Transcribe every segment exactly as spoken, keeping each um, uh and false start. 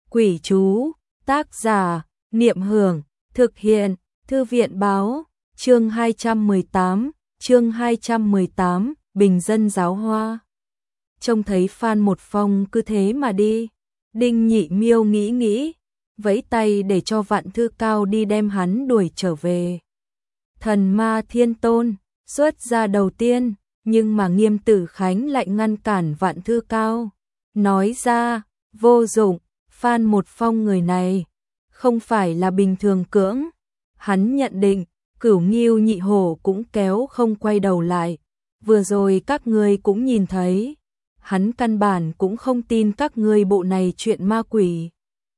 Quỷ chú, tác giả, Niệm Hưởng, thực hiện, Thư viện báo, chương hai trăm mười tám, chương hai trăm mười tám, Bình dân giáo hoa. Trông thấy Phan Một Phong cứ thế mà đi, Đinh Nhị Miêu nghĩ nghĩ, vẫy tay để cho Vạn Thư Cao đi đem hắn đuổi trở về. Thần Ma Thiên Tôn xuất ra đầu tiên, nhưng mà Nghiêm Tử Khánh lại ngăn cản Vạn Thư Cao, nói ra, vô dụng, Phan Một Phong người này không phải là bình thường cưỡng. Hắn nhận định, Cửu Ngưu Nhị Hổ cũng kéo không quay đầu lại. Vừa rồi các ngươi cũng nhìn thấy, hắn căn bản cũng không tin các ngươi bộ này chuyện ma quỷ.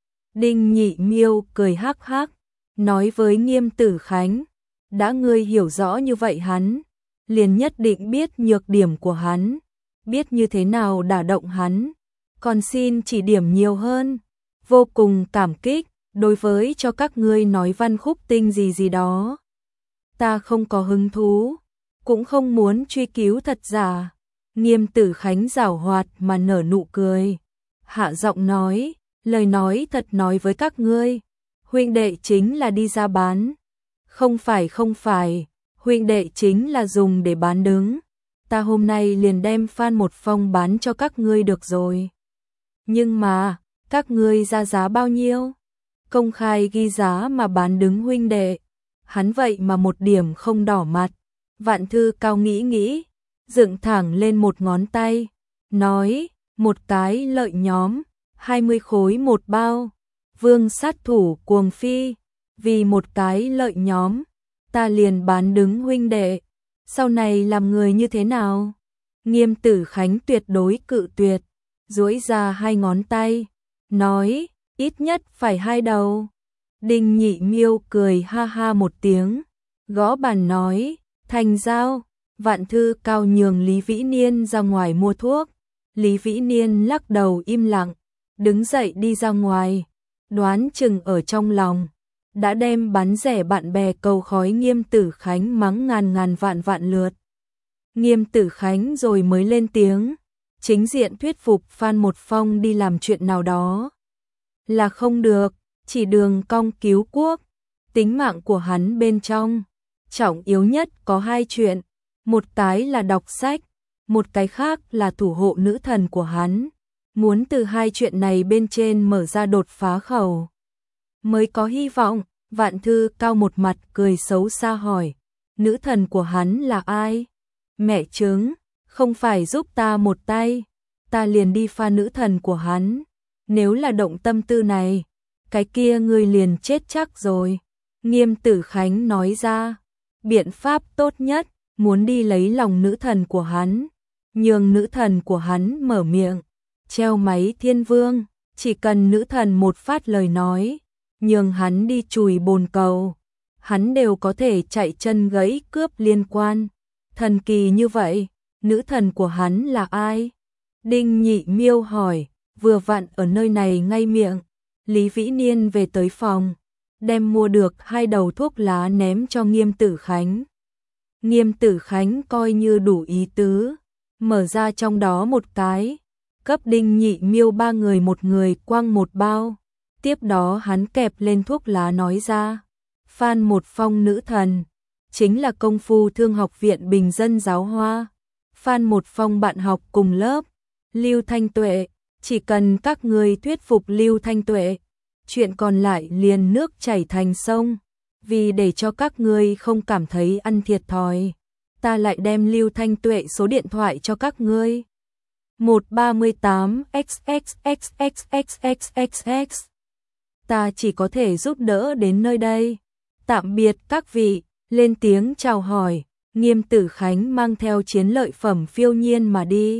Đinh Nhị Miêu cười hắc hắc, nói với Nghiêm Tử Khánh, đã ngươi hiểu rõ như vậy hắn, liền nhất định biết nhược điểm của hắn, biết như thế nào đả động hắn, còn xin chỉ điểm nhiều hơn, vô cùng cảm kích, đối với cho các ngươi nói văn khúc tinh gì gì đó. Ta không có hứng thú, cũng không muốn truy cứu thật giả. Nghiêm Tử Khánh giảo hoạt mà nở nụ cười, hạ giọng nói, lời nói thật nói với các ngươi, huynh đệ chính là đi ra bán. Không phải không phải, huynh đệ chính là dùng để bán đứng. Ta hôm nay liền đem Phan Một Phong bán cho các ngươi được rồi. Nhưng mà, các ngươi ra giá bao nhiêu? Công khai ghi giá mà bán đứng huynh đệ. Hắn vậy mà một điểm không đỏ mặt. Vạn Thư Cao nghĩ nghĩ, dựng thẳng lên một ngón tay, nói, một cái lợi nhóm, hai mươi khối một bao. Vương sát thủ cuồng phi, vì một cái lợi nhóm, ta liền bán đứng huynh đệ. Sau này làm người như thế nào? Nghiêm Tử Khánh tuyệt đối cự tuyệt, duỗi ra hai ngón tay, nói, ít nhất phải hai đầu. Đinh Nhị Miêu cười ha ha một tiếng, gõ bàn nói, thành giao. Vạn Thư Cao nhường Lý Vĩ Niên ra ngoài mua thuốc. Lý Vĩ Niên lắc đầu im lặng, đứng dậy đi ra ngoài, đoán chừng ở trong lòng đã đem bán rẻ bạn bè cầu khói Nghiêm Tử Khánh mắng ngàn ngàn vạn vạn lượt. Nghiêm Tử Khánh rồi mới lên tiếng, chính diện thuyết phục Phan Một Phong đi làm chuyện nào đó là không được, chỉ đường cong cứu quốc, tính mạng của hắn bên trong, trọng yếu nhất có hai chuyện, một cái là đọc sách, một cái khác là thủ hộ nữ thần của hắn, muốn từ hai chuyện này bên trên mở ra đột phá khẩu, mới có hy vọng. Vạn Thư Cao một mặt cười xấu xa hỏi, nữ thần của hắn là ai? Mẹ chứng, không phải giúp ta một tay, ta liền đi pha nữ thần của hắn. Nếu là động tâm tư này, cái kia ngươi liền chết chắc rồi. Nghiêm Tử Khánh nói ra, biện pháp tốt nhất, muốn đi lấy lòng nữ thần của hắn, nhường nữ thần của hắn mở miệng, treo máy thiên vương, chỉ cần nữ thần một phát lời nói, nhường hắn đi chùi bồn cầu, hắn đều có thể chạy chân gãy cướp liên quan. Thần kỳ như vậy, nữ thần của hắn là ai? Đinh Nhị Miêu hỏi, vừa vặn ở nơi này ngay miệng. Lý Vĩ Niên về tới phòng, đem mua được hai đầu thuốc lá ném cho Nghiêm Tử Khánh. Nghiêm Tử Khánh coi như đủ ý tứ, mở ra trong đó một cái, cấp Đinh Nhị Miêu ba người một người quăng một bao. Tiếp đó hắn kẹp lên thuốc lá nói ra, Phan Một Phong nữ thần, chính là công phu thương học viện Bình dân giáo hoa. Phan Một Phong bạn học cùng lớp, Lưu Thanh Tuệ, chỉ cần các người thuyết phục Lưu Thanh Tuệ, chuyện còn lại liền nước chảy thành sông. Vì để cho các ngươi không cảm thấy ăn thiệt thòi, ta lại đem Lưu Thanh Tuệ số điện thoại cho các ngươi. một ba tám x x x x x x x x. Ta chỉ có thể giúp đỡ đến nơi đây. Tạm biệt các vị, lên tiếng chào hỏi, Nghiêm Tử Khánh mang theo chiến lợi phẩm phiêu nhiên mà đi.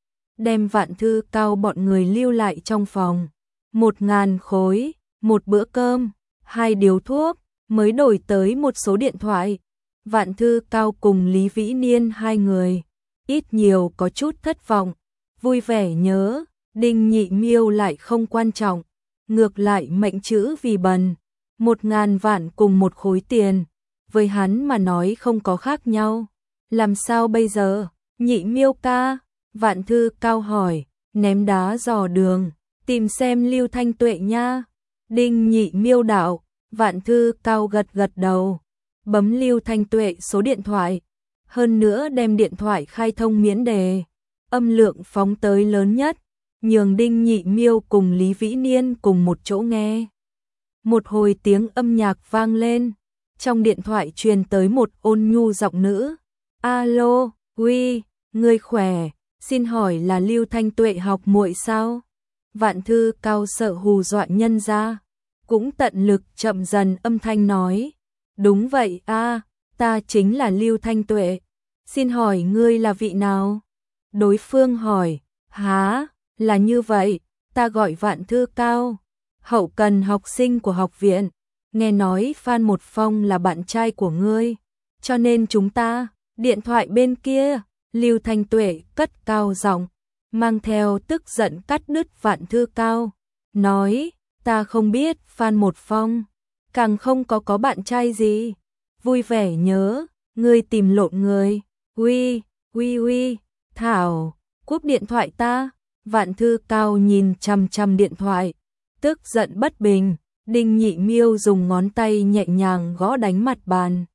Đem Vạn Thư Cao bọn người lưu lại trong phòng. Một ngàn khối, một bữa cơm, hai điếu thuốc, mới đổi tới một số điện thoại. Vạn Thư Cao cùng Lý Vĩ Niên hai người, ít nhiều có chút thất vọng, vui vẻ nhớ, Đinh Nhị Miêu lại không quan trọng. Ngược lại mệnh chữ vì bần, một ngàn vạn cùng một khối tiền, với hắn mà nói không có khác nhau. Làm sao bây giờ? Nhị Miêu ca, Vạn Thư Cao hỏi, ném đá dò đường, tìm xem Lưu Thanh Tuệ nha. Đinh Nhị Miêu đạo, Vạn Thư Cao gật gật đầu, bấm Lưu Thanh Tuệ số điện thoại, hơn nữa đem điện thoại khai thông miễn đề, âm lượng phóng tới lớn nhất, nhường Đinh Nhị Miêu cùng Lý Vĩ Niên cùng một chỗ nghe. Một hồi tiếng âm nhạc vang lên, trong điện thoại truyền tới một ôn nhu giọng nữ. Alo, uy, ngươi khỏe, xin hỏi là Lưu Thanh Tuệ học muội sao? Vạn Thư Cao sợ hù dọa nhân ra, cũng tận lực chậm dần âm thanh nói. Đúng vậy a, ta chính là Lưu Thanh Tuệ, xin hỏi ngươi là vị nào? Đối phương hỏi, há, là như vậy, ta gọi Vạn Thư Cao, hậu cần học sinh của học viện, nghe nói Phan Một Phong là bạn trai của ngươi, cho nên chúng ta, điện thoại bên kia, Lưu Thanh Tuệ cất cao giọng, mang theo tức giận cắt đứt Vạn Thư Cao, nói, ta không biết Phan Một Phong, càng không có có bạn trai gì, vui vẻ nhớ, ngươi tìm lộn người, uy, uy uy, Thảo, cúp điện thoại ta. Vạn Thư Cao nhìn chằm chằm điện thoại, tức giận bất bình. Đinh Nhị Miêu dùng ngón tay nhẹ nhàng gõ đánh mặt bàn,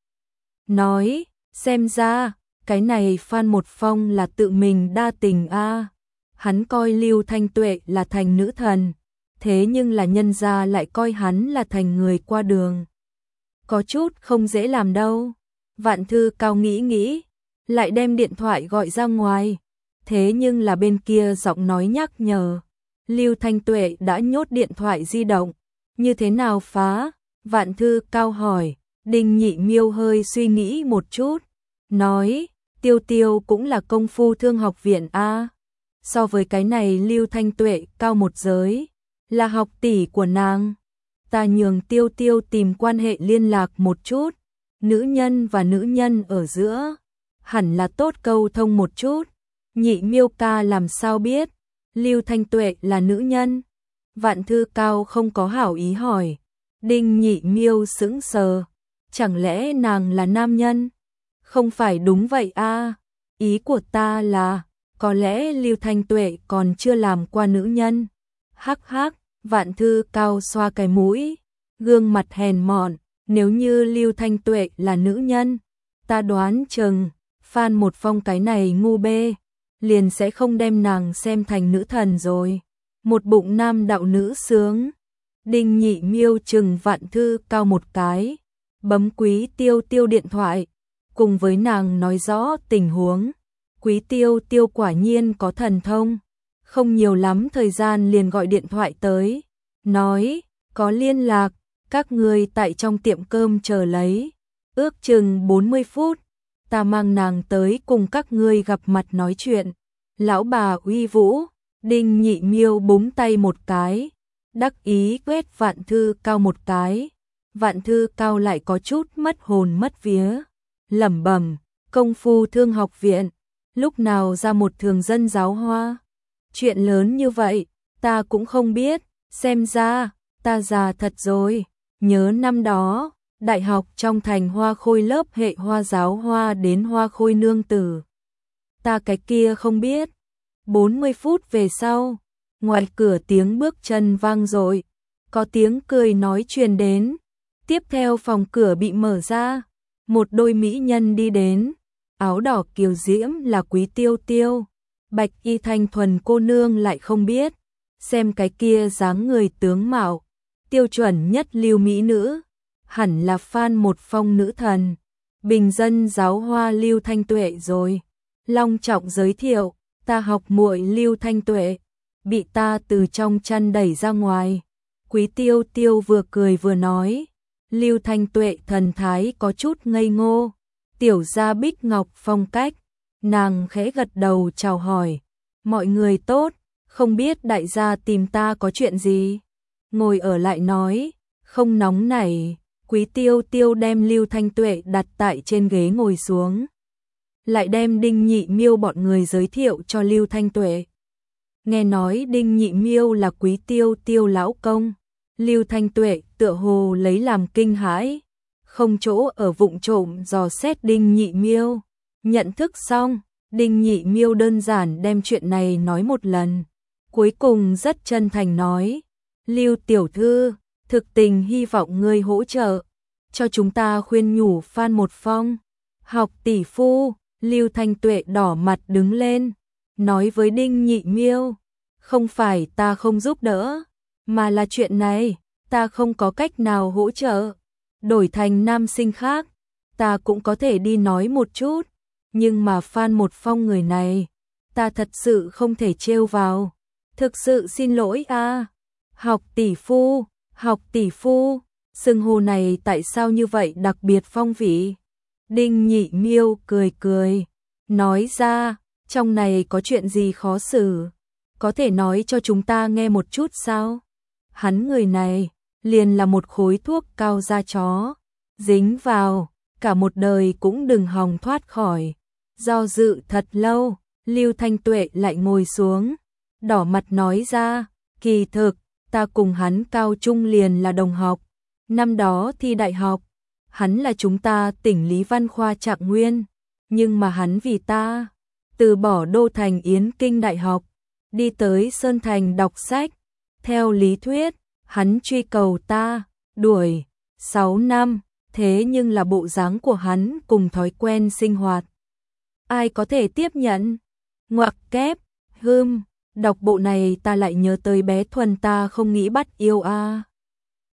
nói, xem ra, cái này Phan Một Phong là tự mình đa tình a. Hắn coi Lưu Thanh Tuệ là thành nữ thần, thế nhưng là nhân gia lại coi hắn là thành người qua đường. Có chút không dễ làm đâu. Vạn Thư Cao nghĩ nghĩ, lại đem điện thoại gọi ra ngoài. Thế nhưng là bên kia giọng nói nhắc nhở, Lưu Thanh Tuệ đã nhốt điện thoại di động, như thế nào phá? Vạn Thư Cao hỏi. Đinh Nhị Miêu hơi suy nghĩ một chút, nói, Tiêu Tiêu cũng là công phu thương học viện a. So với cái này Lưu Thanh Tuệ cao một giới, là học tỷ của nàng. Ta nhường Tiêu Tiêu tìm quan hệ liên lạc một chút, nữ nhân và nữ nhân ở giữa, hẳn là tốt câu thông một chút. Nhị Miêu ca làm sao biết Lưu Thanh Tuệ là nữ nhân? Vạn Thư Cao không có hảo ý hỏi. Đinh Nhị Miêu sững sờ, chẳng lẽ nàng là nam nhân? Không phải đúng vậy a, ý của ta là, có lẽ Lưu Thanh Tuệ còn chưa làm qua nữ nhân. Hắc hắc, Vạn Thư Cao xoa cái mũi, gương mặt hèn mọn, nếu như Lưu Thanh Tuệ là nữ nhân, ta đoán chừng Phan Một Phong cái này ngu bê, liền sẽ không đem nàng xem thành nữ thần rồi. Một bụng nam đạo nữ sướng. Đinh Nhị Miêu chừng Vạn Thư Cao một cái, bấm Quý Tiêu Tiêu điện thoại, cùng với nàng nói rõ tình huống. Quý Tiêu Tiêu quả nhiên có thần thông, không nhiều lắm thời gian liền gọi điện thoại tới, nói, có liên lạc, các người tại trong tiệm cơm chờ lấy, ước chừng bốn mươi phút, ta mang nàng tới cùng các ngươi gặp mặt nói chuyện. Lão bà uy vũ. Đinh Nhị Miêu búng tay một cái, đắc ý quét Vạn Thư Cao một cái. Vạn Thư Cao lại có chút mất hồn mất vía, lẩm bẩm, công phu thương học viện, lúc nào ra một thường dân giáo hoa? Chuyện lớn như vậy, ta cũng không biết, xem ra, ta già thật rồi. Nhớ năm đó, đại học trong thành Hoa Khôi lớp hệ Hoa giáo hoa đến Hoa Khôi nương tử. Ta cái kia không biết. bốn mươi phút về sau, ngoài cửa tiếng bước chân vang dội, có tiếng cười nói truyền đến. Tiếp theo phòng cửa bị mở ra, một đôi mỹ nhân đi đến, áo đỏ kiều diễm là Quý Tiêu Tiêu, bạch y thanh thuần cô nương lại không biết, xem cái kia dáng người tướng mạo, tiêu chuẩn nhất lưu mỹ nữ, hẳn là Phan Một Phong nữ thần, bình dân giáo hoa Lưu Thanh Tuệ rồi. Long trọng giới thiệu, ta học muội Lưu Thanh Tuệ, bị ta từ trong chăn đẩy ra ngoài. Quý Tiêu Tiêu vừa cười vừa nói, Lưu Thanh Tuệ thần thái có chút ngây ngô, tiểu gia Bích Ngọc phong cách, nàng khẽ gật đầu chào hỏi, mọi người tốt, không biết đại gia tìm ta có chuyện gì. Ngồi ở lại nói, không nóng nảy. Quý Tiêu Tiêu đem Lưu Thanh Tuệ đặt tại trên ghế ngồi xuống, lại đem Đinh Nhị Miêu bọn người giới thiệu cho Lưu Thanh Tuệ. Nghe nói Đinh Nhị Miêu là Quý Tiêu Tiêu lão công, Lưu Thanh Tuệ tựa hồ lấy làm kinh hãi, không chỗ ở vụng trộm dò xét Đinh Nhị Miêu. Nhận thức xong, Đinh Nhị Miêu đơn giản đem chuyện này nói một lần, cuối cùng rất chân thành nói, Lưu tiểu thư, thực tình hy vọng ngươi hỗ trợ, cho chúng ta khuyên nhủ Phan Một Phong. Học tỷ phu, Lưu Thanh Tuệ đỏ mặt đứng lên, nói với Đinh Nhị Miêu, không phải ta không giúp đỡ, mà là chuyện này, ta không có cách nào hỗ trợ. Đổi thành nam sinh khác, ta cũng có thể đi nói một chút, nhưng mà Phan Một Phong người này, ta thật sự không thể trêu vào. Thực sự xin lỗi a. Học tỷ phu, học tỷ phu, xưng hô này tại sao như vậy đặc biệt phong vị? Đinh Nhị Miêu cười cười, nói ra, trong này có chuyện gì khó xử, có thể nói cho chúng ta nghe một chút sao? Hắn người này, liền là một khối thuốc cao da chó, dính vào, cả một đời cũng đừng hòng thoát khỏi. Do dự thật lâu, Lưu Thanh Tuệ lại ngồi xuống, đỏ mặt nói ra, kỳ thực, ta cùng hắn cao trung liền là đồng học, năm đó thi đại học, hắn là chúng ta tỉnh Lý Văn khoa Trạng Nguyên, nhưng mà hắn vì ta, từ bỏ Đô Thành Yến Kinh Đại học, đi tới Sơn Thành đọc sách, theo lý thuyết, hắn truy cầu ta, đuổi sáu năm, thế nhưng là bộ dáng của hắn cùng thói quen sinh hoạt. Ai có thể tiếp nhận? Ngoặc kép, hưm, đọc bộ này ta lại nhớ tới bé Thuần ta không nghĩ bắt yêu a.